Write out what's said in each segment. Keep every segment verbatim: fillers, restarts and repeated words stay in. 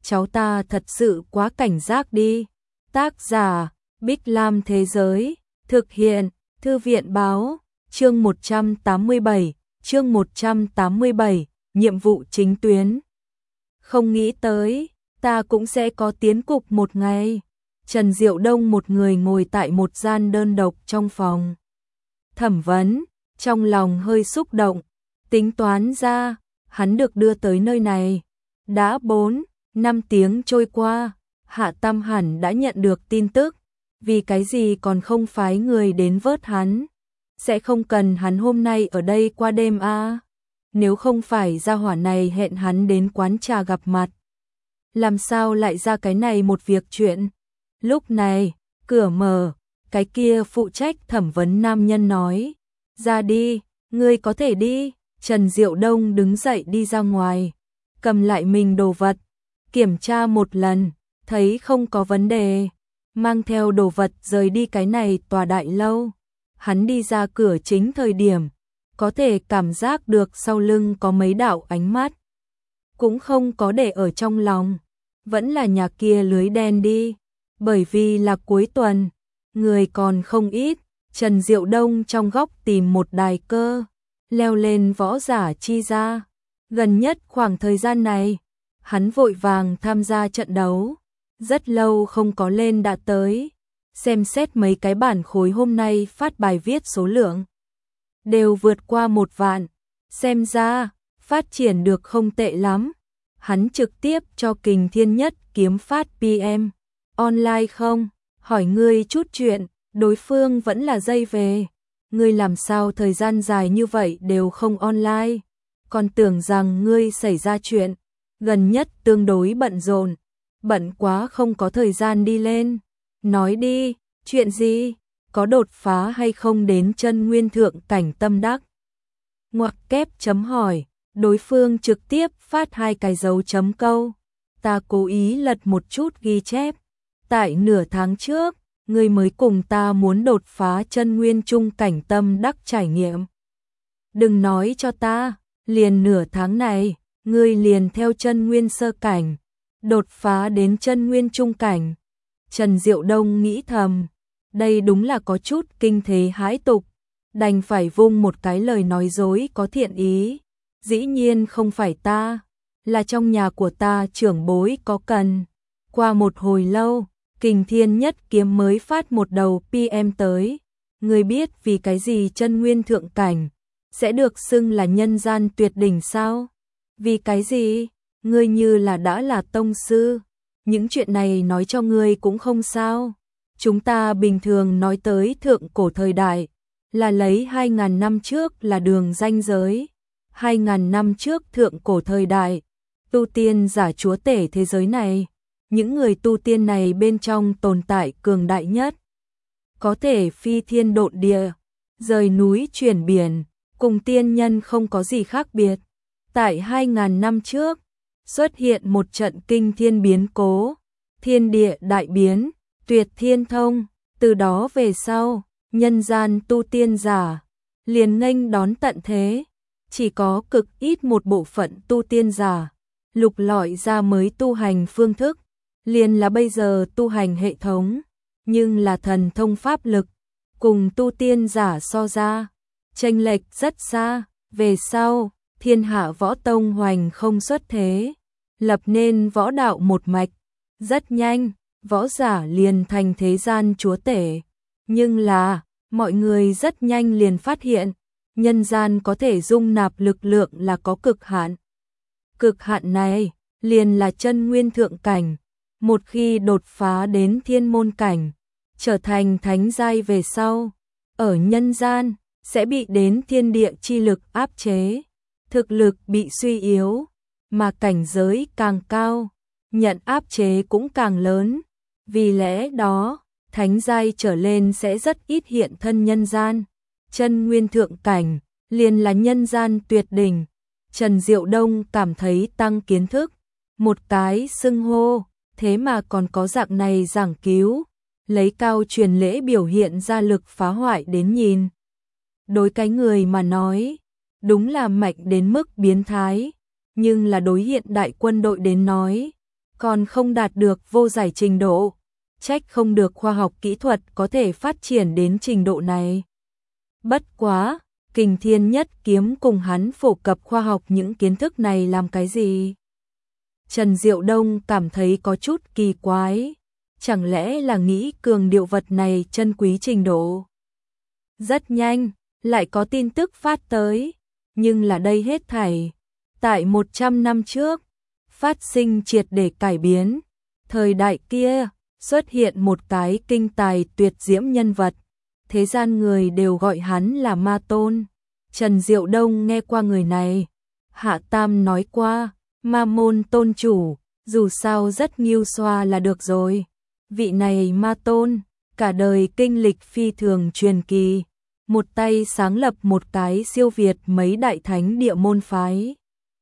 cháu ta thật sự quá cảnh giác đi. Tác giả, Bích Lam Thế Giới, thực hiện, Thư viện Báo, chương một trăm tám mươi bảy, chương một trăm tám mươi bảy, nhiệm vụ chính tuyến. Không nghĩ tới, ta cũng sẽ có tiến cục một ngày. Trần Diệu Đông một người ngồi tại một gian đơn độc trong phòng thẩm vấn, trong lòng hơi xúc động, tính toán ra, hắn được đưa tới nơi này. Đã bốn, năm tiếng trôi qua, Hạ Tam hẳn đã nhận được tin tức, vì cái gì còn không phái người đến vớt hắn. Sẽ không cần hắn hôm nay ở đây qua đêm à? Nếu không phải gia hỏa này hẹn hắn đến quán trà gặp mặt, làm sao lại ra cái này một việc chuyện. Lúc này, cửa mở, cái kia phụ trách thẩm vấn nam nhân nói, ra đi, ngươi có thể đi. Trần Diệu Đông đứng dậy đi ra ngoài, cầm lại mình đồ vật, kiểm tra một lần, thấy không có vấn đề, mang theo đồ vật rời đi cái này tòa đại lâu. Hắn đi ra cửa chính thời điểm, có thể cảm giác được sau lưng có mấy đạo ánh mắt, cũng không có để ở trong lòng, vẫn là nhà kia lưới đen đi, bởi vì là cuối tuần, người còn không ít. Trần Diệu Đông trong góc tìm một đài cơ, leo lên võ giả chi ra. Gần nhất khoảng thời gian này, hắn vội vàng tham gia trận đấu, rất lâu không có lên đã tới, xem xét mấy cái bản khối hôm nay phát bài viết số lượng đều vượt qua một vạn, xem ra phát triển được không tệ lắm. Hắn trực tiếp cho Kình Thiên Nhất kiếm phát pê em, online không, hỏi ngươi chút chuyện, đối phương vẫn là dây về, ngươi làm sao thời gian dài như vậy đều không online, còn tưởng rằng ngươi xảy ra chuyện, gần nhất tương đối bận rộn, bận quá không có thời gian đi lên. Nói đi, chuyện gì, có đột phá hay không đến chân nguyên thượng cảnh tâm đắc? Ngoặc kép chấm hỏi, đối phương trực tiếp phát hai cái dấu chấm câu. Ta cố ý lật một chút ghi chép, tại nửa tháng trước, ngươi mới cùng ta muốn đột phá chân nguyên trung cảnh tâm đắc trải nghiệm. Đừng nói cho ta, liền nửa tháng này, ngươi liền theo chân nguyên sơ cảnh, đột phá đến chân nguyên trung cảnh. Trần Diệu Đông nghĩ thầm, đây đúng là có chút kinh thế hãi tục, đành phải vung một cái lời nói dối có thiện ý. Dĩ nhiên không phải ta, là trong nhà của ta trưởng bối có cần. Qua một hồi lâu, Kình Thiên Nhất kiếm mới phát một đầu pê em tới. Ngươi biết vì cái gì chân nguyên thượng cảnh sẽ được xưng là nhân gian tuyệt đỉnh sao? Vì cái gì? Ngươi như là đã là tông sư, những chuyện này nói cho ngươi cũng không sao. Chúng ta bình thường nói tới thượng cổ thời đại, là lấy hai ngàn năm trước là đường ranh giới. Hai ngàn năm trước thượng cổ thời đại, tu tiên giả chúa tể thế giới này, những người tu tiên này bên trong tồn tại cường đại nhất, có thể phi thiên độn địa, rời núi chuyển biển, cùng tiên nhân không có gì khác biệt. Tại hai ngàn năm trước, xuất hiện một trận kinh thiên biến cố, thiên địa đại biến, tuyệt thiên thông, từ đó về sau, nhân gian tu tiên giả liền nghênh đón tận thế. Chỉ có cực ít một bộ phận tu tiên giả lục lọi ra mới tu hành phương thức, liền là bây giờ tu hành hệ thống, nhưng là thần thông pháp lực, cùng tu tiên giả so ra, chênh lệch rất xa. Về sau, thiên hạ võ tông hoành không xuất thế, lập nên võ đạo một mạch, rất nhanh, võ giả liền thành thế gian chúa tể. Nhưng là, mọi người rất nhanh liền phát hiện, nhân gian có thể dung nạp lực lượng là có cực hạn. Cực hạn này, liền là chân nguyên thượng cảnh. Một khi đột phá đến thiên môn cảnh, trở thành thánh giai về sau, ở nhân gian, sẽ bị đến thiên địa chi lực áp chế. Thực lực bị suy yếu, mà cảnh giới càng cao, nhận áp chế cũng càng lớn. Vì lẽ đó, thánh giai trở lên sẽ rất ít hiện thân nhân gian. Chân nguyên thượng cảnh, liền là nhân gian tuyệt đỉnh. Trần Diệu Đông cảm thấy tăng kiến thức, một cái xưng hô, thế mà còn có dạng này giảng cứu, lấy cao truyền lễ biểu hiện ra lực phá hoại đến nhìn. Đối cái người mà nói, đúng là mạnh đến mức biến thái, nhưng là đối hiện đại quân đội đến nói, còn không đạt được vô giải trình độ, trách không được khoa học kỹ thuật có thể phát triển đến trình độ này. Bất quá, Kình Thiên Nhất Kiếm cùng hắn phổ cập khoa học những kiến thức này làm cái gì? Trần Diệu Đông cảm thấy có chút kỳ quái, chẳng lẽ là nghĩ cường điệu vật này chân quý trình độ. Rất nhanh, lại có tin tức phát tới, nhưng là đây hết thảy. Tại một trăm năm trước, phát sinh triệt để cải biến, thời đại kia, xuất hiện một cái kinh tài tuyệt diễm nhân vật, thế gian người đều gọi hắn là Ma Tôn. Trần Diệu Đông nghe qua người này, Hạ Tam nói qua, Ma môn tôn chủ, dù sao rất nghiêu xoa là được rồi. Vị này Ma Tôn, cả đời kinh lịch phi thường truyền kỳ, một tay sáng lập một cái siêu việt mấy đại thánh địa môn phái.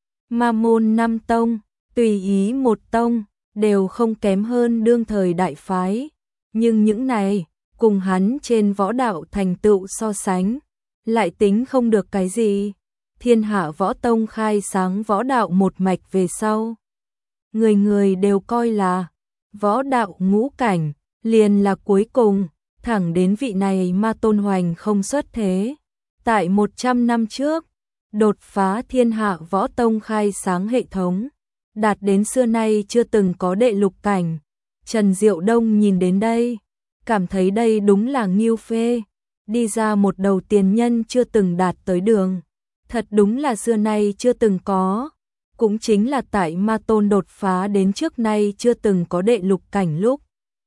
Ma môn năm tông, tùy ý một tông, đều không kém hơn đương thời đại phái. Nhưng những này, cùng hắn trên võ đạo thành tựu so sánh, lại tính không được cái gì. Thiên Hạ Võ Tông khai sáng võ đạo một mạch về sau. Người người đều coi là võ đạo ngũ cảnh, liền là cuối cùng, thẳng đến vị này Ma Tôn hoành không xuất thế. Tại một trăm năm trước, đột phá Thiên Hạ Võ Tông khai sáng hệ thống, đạt đến xưa nay chưa từng có đệ lục cảnh. Trần Diệu Đông nhìn đến đây, cảm thấy đây đúng là nghiêu phê, đi ra một đầu tiền nhân chưa từng đạt tới đường. Thật đúng là xưa nay chưa từng có, cũng chính là tại Ma Tôn đột phá đến trước nay chưa từng có đệ lục cảnh lúc.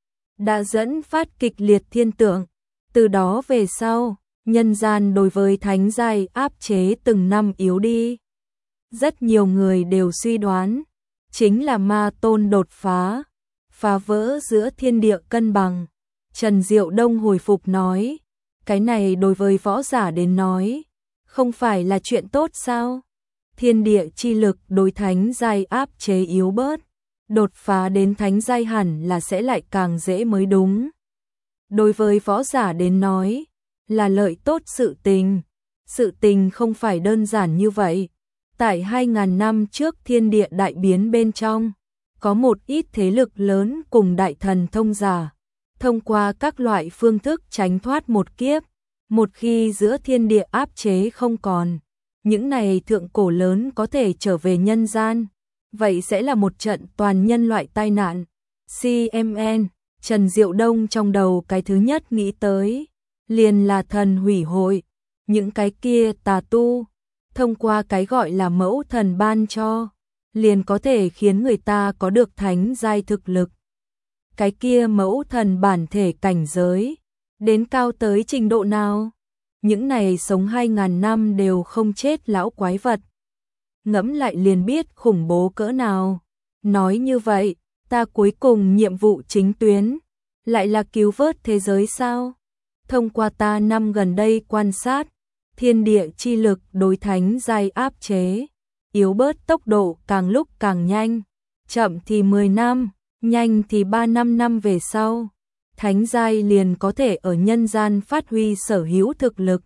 Đã dẫn phát kịch liệt thiên tượng, từ đó về sau, nhân gian đối với thánh giai áp chế từng năm yếu đi. Rất nhiều người đều suy đoán, chính là Ma Tôn đột phá, phá vỡ giữa thiên địa cân bằng. Trần Diệu Đông hồi phục nói, cái này đối với võ giả đến nói, không phải là chuyện tốt sao? Thiên địa chi lực đối thánh giai áp chế yếu bớt, đột phá đến thánh giai hẳn là sẽ lại càng dễ mới đúng. Đối với võ giả đến nói, là lợi tốt sự tình. Sự tình không phải đơn giản như vậy. Tại hai ngàn năm trước thiên địa đại biến bên trong, có một ít thế lực lớn cùng đại thần thông giả, thông qua các loại phương thức tránh thoát một kiếp. Một khi giữa thiên địa áp chế không còn, những này thượng cổ lớn có thể trở về nhân gian, vậy sẽ là một trận toàn nhân loại tai nạn. xê em en, Trần Diệu Đông trong đầu cái thứ nhất nghĩ tới, liền là thần hủy hội, những cái kia tà tu, thông qua cái gọi là mẫu thần ban cho, liền có thể khiến người ta có được thánh giai thực lực. Cái kia mẫu thần bản thể cảnh giới, đến cao tới trình độ nào? Những này sống hai ngàn năm đều không chết lão quái vật. Ngẫm lại liền biết khủng bố cỡ nào. Nói như vậy, ta cuối cùng nhiệm vụ chính tuyến, lại là cứu vớt thế giới sao? Thông qua ta năm gần đây quan sát, thiên địa chi lực đối thánh giai áp chế, yếu bớt tốc độ càng lúc càng nhanh, chậm thì mười năm, nhanh thì ba năm năm về sau. Thánh giai liền có thể ở nhân gian phát huy sở hữu thực lực.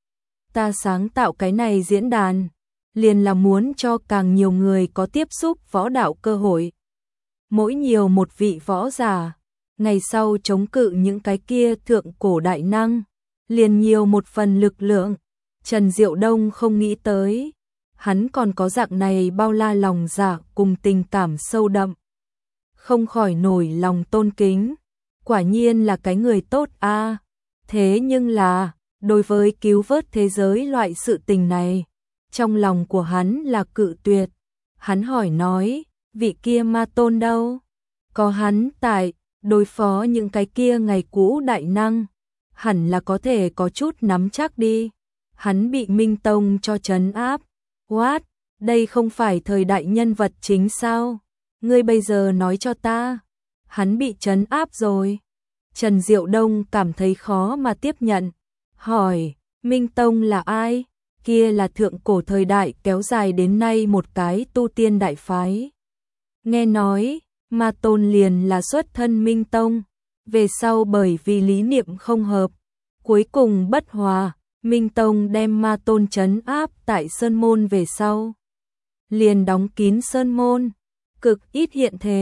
Ta sáng tạo cái này diễn đàn, liền là muốn cho càng nhiều người có tiếp xúc võ đạo cơ hội. Mỗi nhiều một vị võ giả, ngày sau chống cự những cái kia thượng cổ đại năng, liền nhiều một phần lực lượng. Trần Diệu Đông không nghĩ tới, hắn còn có dạng này bao la lòng dạ cùng tình cảm sâu đậm. Không khỏi nổi lòng tôn kính. Quả nhiên là cái người tốt a. À. Thế nhưng là, đối với cứu vớt thế giới loại sự tình này, trong lòng của hắn là cự tuyệt. Hắn hỏi nói, vị kia Ma Tôn đâu? Có hắn tại, đối phó những cái kia ngày cũ đại năng, hẳn là có thể có chút nắm chắc đi. Hắn bị Minh Tông cho trấn áp. What? Đây không phải thời đại nhân vật chính sao? Ngươi bây giờ nói cho ta. Hắn bị trấn áp rồi. Trần Diệu Đông cảm thấy khó mà tiếp nhận. Hỏi, Minh Tông là ai? Kia là thượng cổ thời đại kéo dài đến nay một cái tu tiên đại phái. Nghe nói, Ma Tôn liền là xuất thân Minh Tông. Về sau bởi vì lý niệm không hợp, cuối cùng bất hòa, Minh Tông đem Ma Tôn trấn áp tại Sơn Môn về sau. Liền đóng kín Sơn Môn, cực ít hiện thế.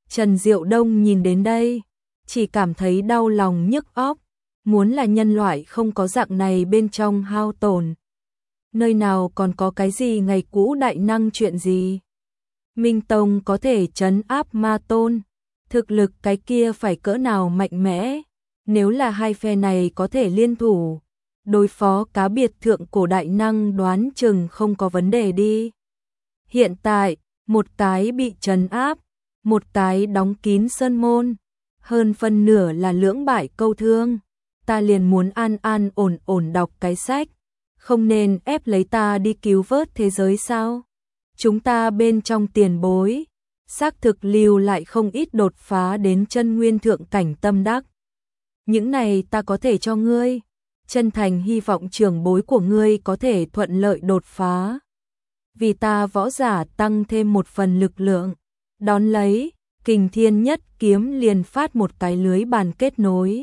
Trần Diệu Đông nhìn đến đây, chỉ cảm thấy đau lòng nhức óc, muốn là nhân loại không có dạng này bên trong hao tổn. Nơi nào còn có cái gì ngày cũ đại năng chuyện gì? Minh Tông có thể trấn áp ma tôn, thực lực cái kia phải cỡ nào mạnh mẽ, nếu là hai phe này có thể liên thủ, đối phó cá biệt thượng cổ đại năng đoán chừng không có vấn đề đi. Hiện tại, một cái bị trấn áp, một cái đóng kín sơn môn, hơn phân nửa là lưỡng bại câu thương, ta liền muốn an an ổn ổn đọc cái sách, không nên ép lấy ta đi cứu vớt thế giới sao? Chúng ta bên trong tiền bối, xác thực lưu lại không ít đột phá đến chân nguyên thượng cảnh tâm đắc. Những này ta có thể cho ngươi, chân thành hy vọng trưởng bối của ngươi có thể thuận lợi đột phá. Vì ta võ giả tăng thêm một phần lực lượng, đón lấy, Kình Thiên Nhất Kiếm liền phát một cái lưới bàn kết nối.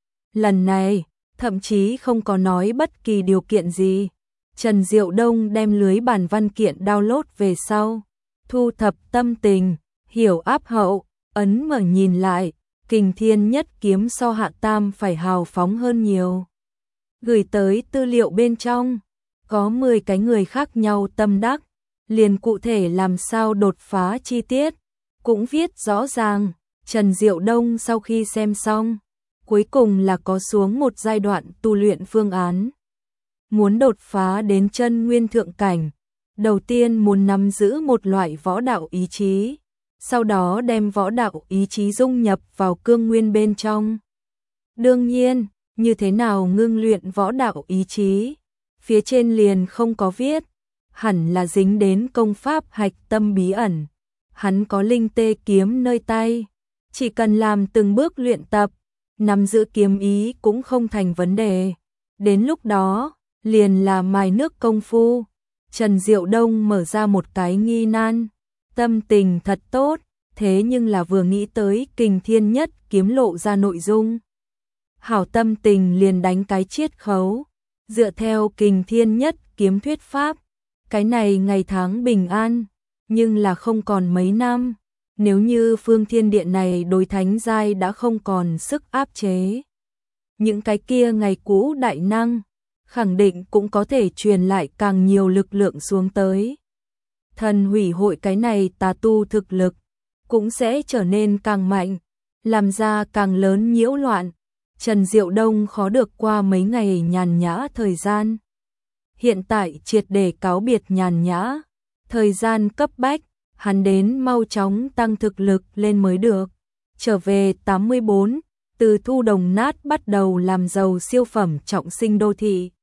Lần này, thậm chí không có nói bất kỳ điều kiện gì. Trần Diệu Đông đem lưới bàn văn kiện download về sau, thu thập tâm tình, hiểu áp hậu, ấn mở nhìn lại, Kình Thiên Nhất Kiếm so Hạ Tam phải hào phóng hơn nhiều. Gửi tới tư liệu bên trong, có mười cái người khác nhau tâm đắc, liền cụ thể làm sao đột phá chi tiết, cũng viết rõ ràng. Trần Diệu Đông sau khi xem xong, cuối cùng là có xuống một giai đoạn tu luyện phương án. Muốn đột phá đến chân nguyên thượng cảnh, đầu tiên muốn nắm giữ một loại võ đạo ý chí, sau đó đem võ đạo ý chí dung nhập vào cương nguyên bên trong. Đương nhiên, như thế nào ngưng luyện võ đạo ý chí, phía trên liền không có viết, hẳn là dính đến công pháp hạch tâm bí ẩn. Hắn có linh tê kiếm nơi tay, chỉ cần làm từng bước luyện tập, nắm giữ kiếm ý cũng không thành vấn đề. Đến lúc đó, liền là mài nước công phu. Trần Diệu Đông mở ra một cái nghi nan, tâm tình thật tốt, thế nhưng là vừa nghĩ tới Kình Thiên Nhất Kiếm lộ ra nội dung. Hảo tâm tình liền đánh cái chiết khấu, dựa theo Kình Thiên Nhất Kiếm thuyết pháp, cái này ngày tháng bình an, nhưng là không còn mấy năm, nếu như phương thiên điện này đối thánh giai đã không còn sức áp chế. Những cái kia ngày cũ đại năng, khẳng định cũng có thể truyền lại càng nhiều lực lượng xuống tới. Thần hủy hội cái này tà tu thực lực, cũng sẽ trở nên càng mạnh, làm ra càng lớn nhiễu loạn. Trần Diệu Đông khó được qua mấy ngày nhàn nhã thời gian. Hiện tại triệt để cáo biệt nhàn nhã, thời gian cấp bách, hắn đến mau chóng tăng thực lực lên mới được. Trở về tám mươi bốn, từ thu đồng nát bắt đầu làm giàu siêu phẩm trọng sinh đô thị.